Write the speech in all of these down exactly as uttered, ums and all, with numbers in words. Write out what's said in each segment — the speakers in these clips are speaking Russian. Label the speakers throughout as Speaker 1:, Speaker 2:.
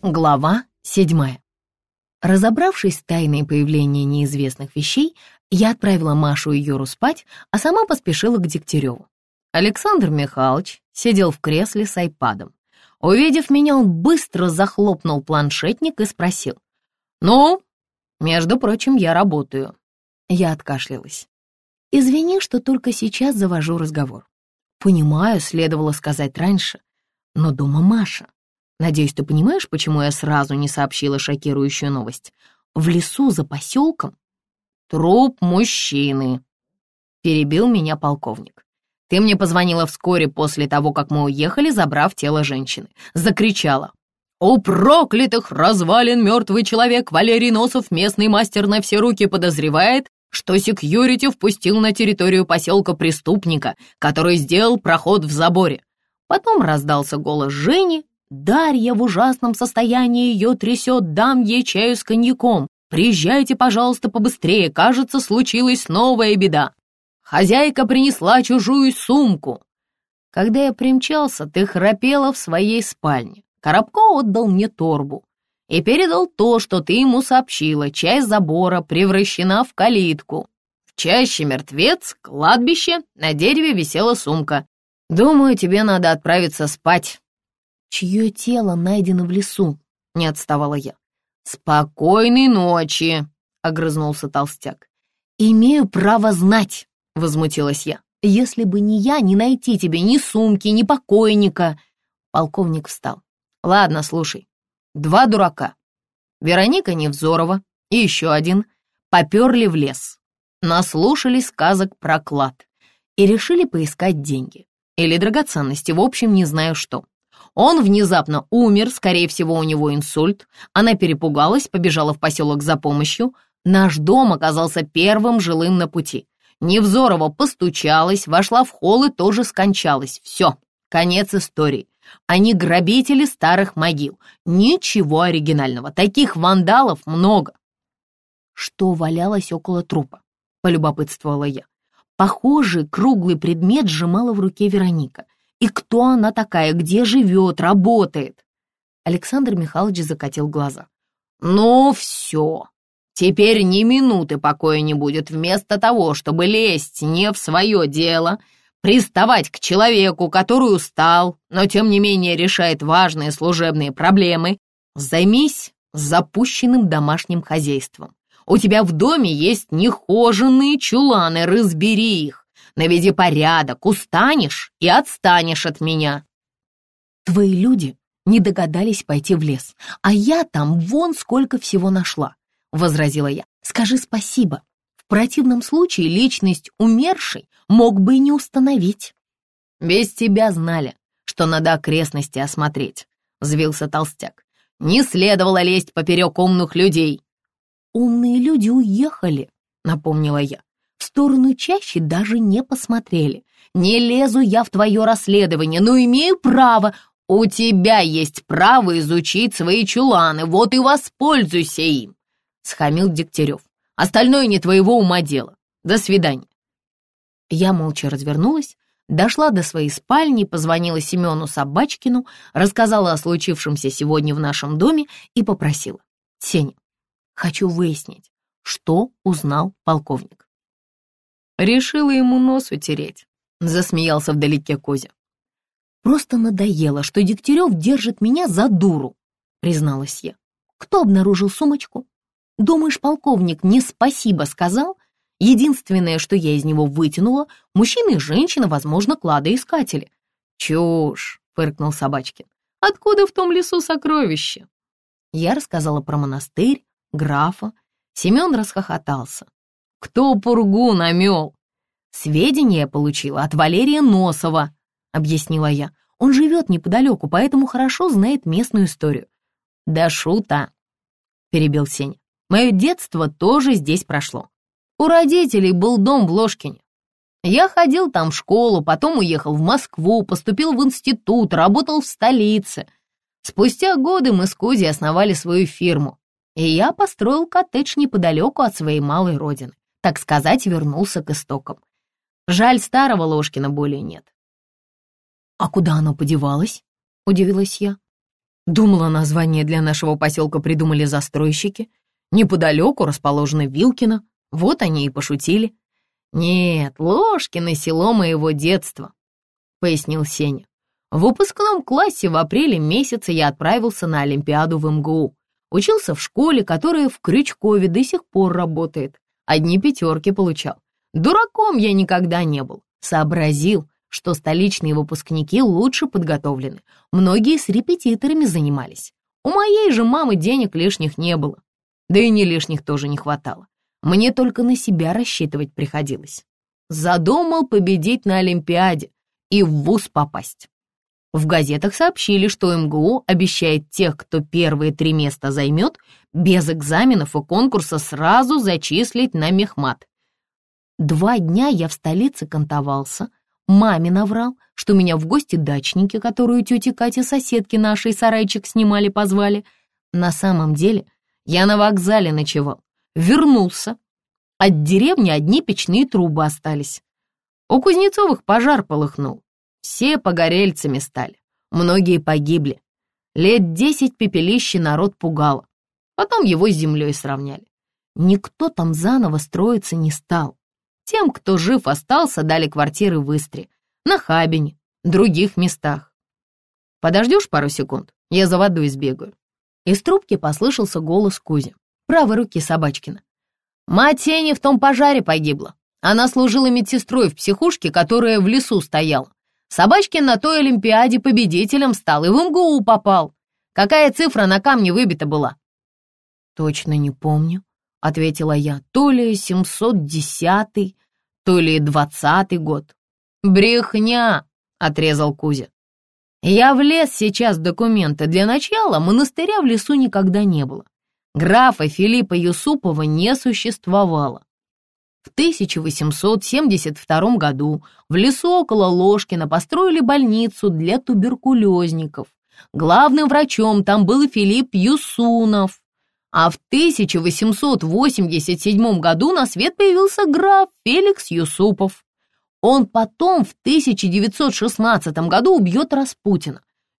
Speaker 1: Глава седьмая. Разобравшись с тайной появления неизвестных вещей, я отправила Машу и Юру спать, а сама поспешила к Дегтяреву. Александр Михайлович сидел в кресле с айпадом. Увидев меня, он быстро захлопнул планшетник и спросил: «Ну, между прочим, я работаю». Я откашлялась. «Извини, что только сейчас завожу разговор. Понимаю, следовало сказать раньше, но дома Маша. Надеюсь, ты понимаешь, почему я сразу не сообщила шокирующую новость? В лесу за поселком труп мужчины», — перебил меня полковник. «Ты мне позвонила вскоре после того, как мы уехали, забрав тело женщины. Закричала: «У проклятых развалин мертвый человек! Валерий Носов, местный мастер на все руки, подозревает, что секьюрити впустил на территорию поселка преступника, который сделал проход в заборе». Потом раздался голос Жени: «Дарья в ужасном состоянии, ее трясет, дам ей чаю с коньяком. Приезжайте, пожалуйста, побыстрее, кажется, случилась новая беда. Хозяйка принесла чужую сумку». Когда я примчался, ты храпела в своей спальне. Коробко отдал мне торбу и передал то, что ты ему сообщила. Часть забора превращена в калитку. В чаще мертвец, кладбище, на дереве висела сумка. Думаю, тебе надо отправиться спать. «Чье тело найдено в лесу?» — не отставала я. «Спокойной ночи!» — огрызнулся толстяк. «Имею право знать!» — возмутилась я. «Если бы не я, не найти тебе ни сумки, ни покойника!» Полковник встал. «Ладно, слушай. Два дурака, Вероника Невзорова и еще один, поперли в лес, наслушались сказок про клад и решили поискать деньги или драгоценности, в общем, не знаю что. Он внезапно умер, скорее всего, у него инсульт. Она перепугалась, побежала в поселок за помощью. Наш дом оказался первым жилым на пути. Невзорова постучалась, вошла в холл и тоже скончалась. Все, конец истории. Они грабители старых могил. Ничего оригинального, таких вандалов много». «Что валялось около трупа?» — полюбопытствовала я. Похожий круглый предмет сжимала в руке Вероника. И кто она такая, где живет, работает?» Александр Михайлович закатил глаза. «Ну все, теперь ни минуты покоя не будет. Вместо того, чтобы лезть не в свое дело, приставать к человеку, который устал, но тем не менее решает важные служебные проблемы, займись запущенным домашним хозяйством. У тебя в доме есть нехоженные чуланы, разбери их. Наведи порядок, устанешь и отстанешь от меня». «Твои люди не догадались пойти в лес, а я там вон сколько всего нашла», — возразила я. «Скажи спасибо. В противном случае личность умершей мог бы и не установить». «Без тебя знали, что надо окрестности осмотреть», — взвился толстяк. «Не следовало лезть поперек умных людей». «Умные люди уехали», — напомнила я. «В сторону чащи даже не посмотрели. Не лезу я в твое расследование, но имею право». «У тебя есть право изучить свои чуланы, вот и воспользуйся им», — схамил Дегтярев. «Остальное не твоего ума дело. До свидания». Я молча развернулась, дошла до своей спальни, позвонила Семену Собачкину, рассказала о случившемся сегодня в нашем доме и попросила: «Сеня, хочу выяснить, что узнал полковник». «Решила ему нос утереть», — засмеялся вдалеке Кузя. «Просто надоело, что Дегтярев держит меня за дуру», — призналась я. «Кто обнаружил сумочку? Думаешь, полковник мне спасибо сказал? Единственное, что я из него вытянула, мужчина и женщина, возможно, кладоискатели». «Чушь», — фыркнул Собачкин. «Откуда в том лесу сокровища?» Я рассказала про монастырь, графа. Семен расхохотался. «Кто пургу намел?» «Сведения я получила от Валерия Носова», — объяснила я. «Он живет неподалеку, поэтому хорошо знает местную историю». «Да шута», — перебил Сеня. «Мое детство тоже здесь прошло. У родителей был дом в Ложкине. Я ходил там в школу, потом уехал в Москву, поступил в институт, работал в столице. Спустя годы мы с Кузей основали свою фирму, и я построил коттедж неподалеку от своей малой родины. Так сказать, вернулся к истокам. Жаль, старого Ложкина более нет». «А куда оно подевалось?» — удивилась я. Думала, название для нашего поселка придумали застройщики. Неподалеку расположено Вилкино, вот они и пошутили. Нет, Ложкино — село моего детства, пояснил Сеня. В выпускном классе в апреле месяце я отправился на Олимпиаду в эм гэ у. Учился в школе, которая в Крючкове до сих пор работает. Одни пятерки получал. Дураком я никогда не был. Сообразил, что столичные выпускники лучше подготовлены. Многие с репетиторами занимались. У моей же мамы денег лишних не было. Да и не лишних тоже не хватало. Мне только на себя рассчитывать приходилось. Задумал победить на Олимпиаде и в вуз попасть. В газетах сообщили, что эм гэ у обещает тех, кто первые три места займет, без экзаменов и конкурса сразу зачислить на мехмат. Два дня я в столице кантовался, маме наврал, что меня в гости дачники, которую тети Катя соседки нашей сарайчик снимали, позвали. На самом деле я на вокзале ночевал, вернулся. От деревни одни печные трубы остались. У Кузнецовых пожар полыхнул. Все погорельцами стали, многие погибли. Лет десять пепелище народ пугало. Потом его с землей сравняли. Никто там заново строиться не стал. Тем, кто жив остался, дали квартиры в Истре, на Хабине, других местах. Подождешь пару секунд? Я за водой сбегаю. Из трубки послышался голос Кузи, правой руки Собачкина. Мать Сени в том пожаре погибла. Она служила медсестрой в психушке, которая в лесу стояла. Собачкин на той Олимпиаде победителем стал и в эм гэ у попал. Какая цифра на камне выбита была? Точно не помню, ответила я. То ли семьсот десятый, то ли двадцатый год. Брехня, отрезал Кузя. Я влез сейчас в документы. Для начала монастыря в лесу никогда не было. Графа Филиппа Юсупова не существовало. В тысяча восемьсот семьдесят втором году в лесу около Ложкина построили больницу для туберкулезников. Главным врачом там был Филипп Юсунов. А в тысяча восемьсот восемьдесят седьмом году на свет появился граф Феликс Юсупов. Он потом в тысяча девятьсот шестнадцатом году убьет Распутина.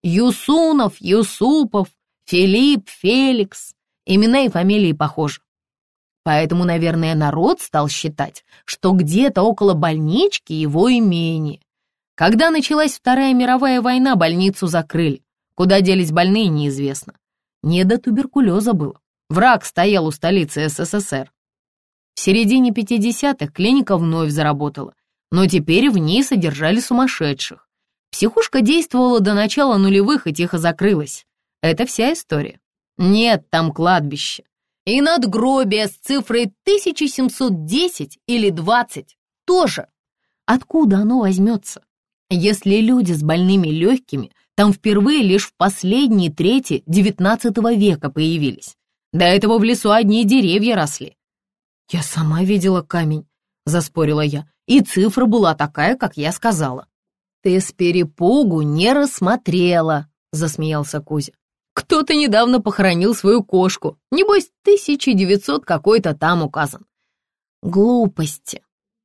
Speaker 1: Юсунов, Юсупов, Филипп, Феликс. Имена и фамилии похожи. Поэтому, наверное, народ стал считать, что где-то около больнички его имение. Когда началась Вторая мировая война, больницу закрыли. Куда делись больные, неизвестно. Не до туберкулеза было. Враг стоял у столицы эс эс эс эр. В середине пятидесятых клиника вновь заработала, но теперь в ней содержали сумасшедших. Психушка действовала до начала нулевых и тихо закрылась. Это вся история. Нет там кладбища. И надгробие с цифрой тысяча семьсот десять или двадцать тоже. Откуда оно возьмется? Если люди с больными легкими там впервые лишь в последние трети девятнадцатого века появились. До этого в лесу одни деревья росли. Я сама видела камень, заспорила я, и цифра была такая, как я сказала. Ты с перепугу не рассмотрела, засмеялся Кузя. Кто-то недавно похоронил свою кошку. Небось, тысяча девятьсот какой-то там указан. Глупости.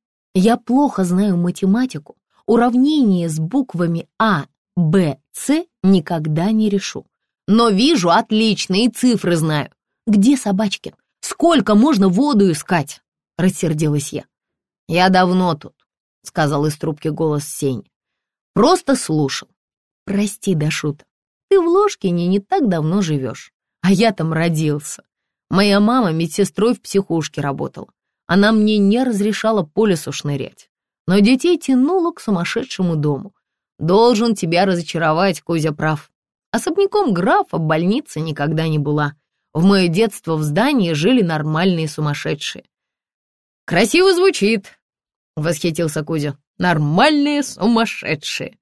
Speaker 1: Я плохо знаю математику. Уравнение с буквами А, Б, С никогда не решу. Но вижу отлично и цифры знаю. Где Собачкин? Сколько можно воду искать? Рассердилась я. Я давно тут, сказал из трубки голос Сени. Просто слушал. Прости, Дашута. Ты в Ложкине не так давно живешь, а я там родился. Моя мама медсестрой в психушке работала. Она мне не разрешала по лесу шнырять, но детей тянула к сумасшедшему дому. Должен тебя разочаровать, Кузя прав. Особняком графа больница никогда не была. В мое детство в здании жили нормальные сумасшедшие. Красиво звучит, восхитился Кузя. Нормальные сумасшедшие.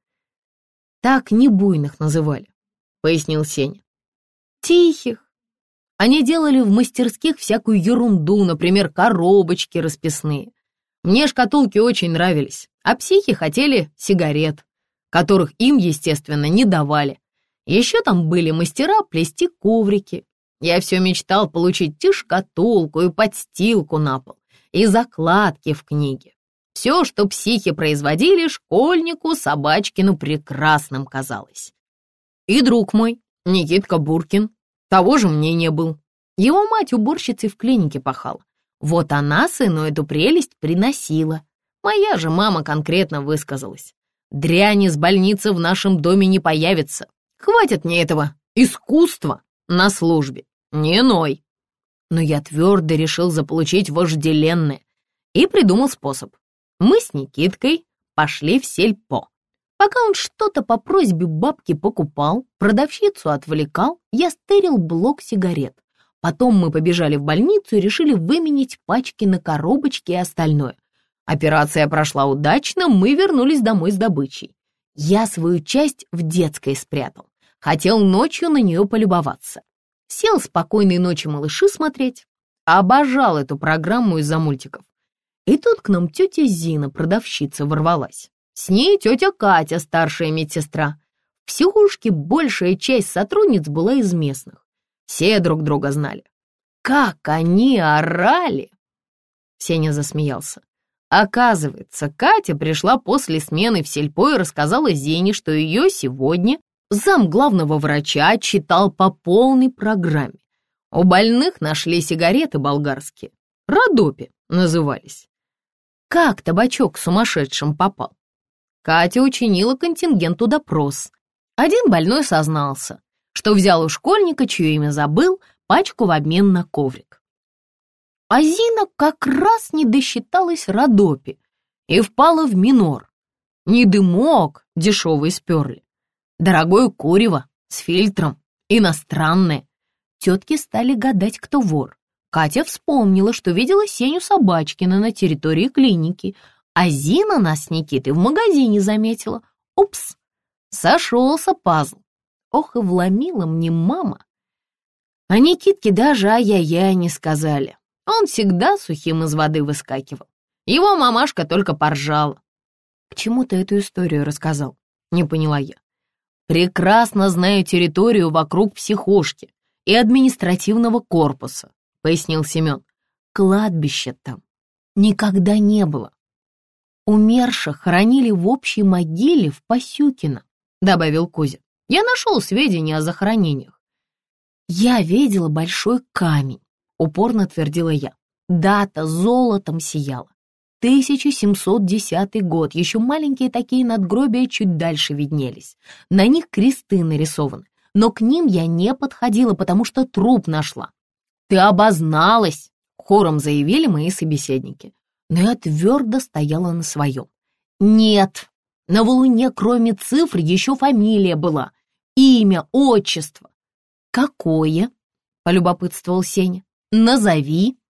Speaker 1: Так не буйных называли, пояснил Сеня. Тихих. Они делали в мастерских всякую ерунду, например, коробочки расписные. Мне шкатулки очень нравились, а психи хотели сигарет, которых им, естественно, не давали. Еще там были мастера плести коврики. Я все мечтал получить и шкатулку, и подстилку на пол, и закладки в книге. Все, что психи производили, школьнику Собачкину прекрасным казалось. И друг мой, Никитка Буркин того же мнения был. Его мать уборщицей в клинике пахала. Вот она сыну эту прелесть приносила. Моя же мама конкретно высказалась. Дрянь из больницы в нашем доме не появится. Хватит мне этого искусства на службе. Не ной. Но я твердо решил заполучить вожделенное и придумал способ. Мы с Никиткой пошли в сельпо. Пока он что-то по просьбе бабки покупал, продавщицу отвлекал, я стырил блок сигарет. Потом мы побежали в больницу и решили выменить пачки на коробочки и остальное. Операция прошла удачно, мы вернулись домой с добычей. Я свою часть в детской спрятал. Хотел ночью на нее полюбоваться. Сел «Спокойной ночи, малыши» смотреть. Обожал эту программу из-за мультиков. И тут к нам тетя Зина, продавщица, ворвалась. С ней тетя Катя, старшая медсестра. В психушке большая часть сотрудниц была из местных. Все друг друга знали. Как они орали! Сеня засмеялся. Оказывается, Катя пришла после смены в сельпо и рассказала Зине, что ее сегодня зам главного врача читал по полной программе. У больных нашли сигареты болгарские. Родопи назывались. Как табачок к сумасшедшим попал? Катя учинила контингенту допрос. Один больной сознался, что взял у школьника, чье имя забыл, пачку в обмен на коврик. А Зина как раз не досчиталась Родопи и впала в минор. Не дымок дешевый сперли. Дорогое курево с фильтром, иностранное. Тетки стали гадать, кто вор. Катя вспомнила, что видела Сеню Собачкина на территории клиники, а Зина нас с Никитой в магазине заметила. Упс, сошелся пазл. Ох, и вломила мне мама. А Никитке даже ай-яй-яй не сказали. Он всегда сухим из воды выскакивал. Его мамашка только поржала. К чему ты эту историю рассказал? Не поняла я. Прекрасно знаю территорию вокруг психушки и административного корпуса, пояснил Семен. Кладбища там никогда не было. Умерших хоронили в общей могиле в Пасюкино, добавил Кузя. Я нашел сведения о захоронениях. Я видела большой камень, упорно твердила я. Дата золотом сияла. тысяча семьсот десятый год, еще маленькие такие надгробия чуть дальше виднелись. На них кресты нарисованы, но к ним я не подходила, потому что труп нашла. «Ты обозналась!» — хором заявили мои собеседники. Но я твердо стояла на своем. «Нет, на валуне кроме цифр еще фамилия была, имя, отчество». «Какое?» — полюбопытствовал Сеня. «Назови».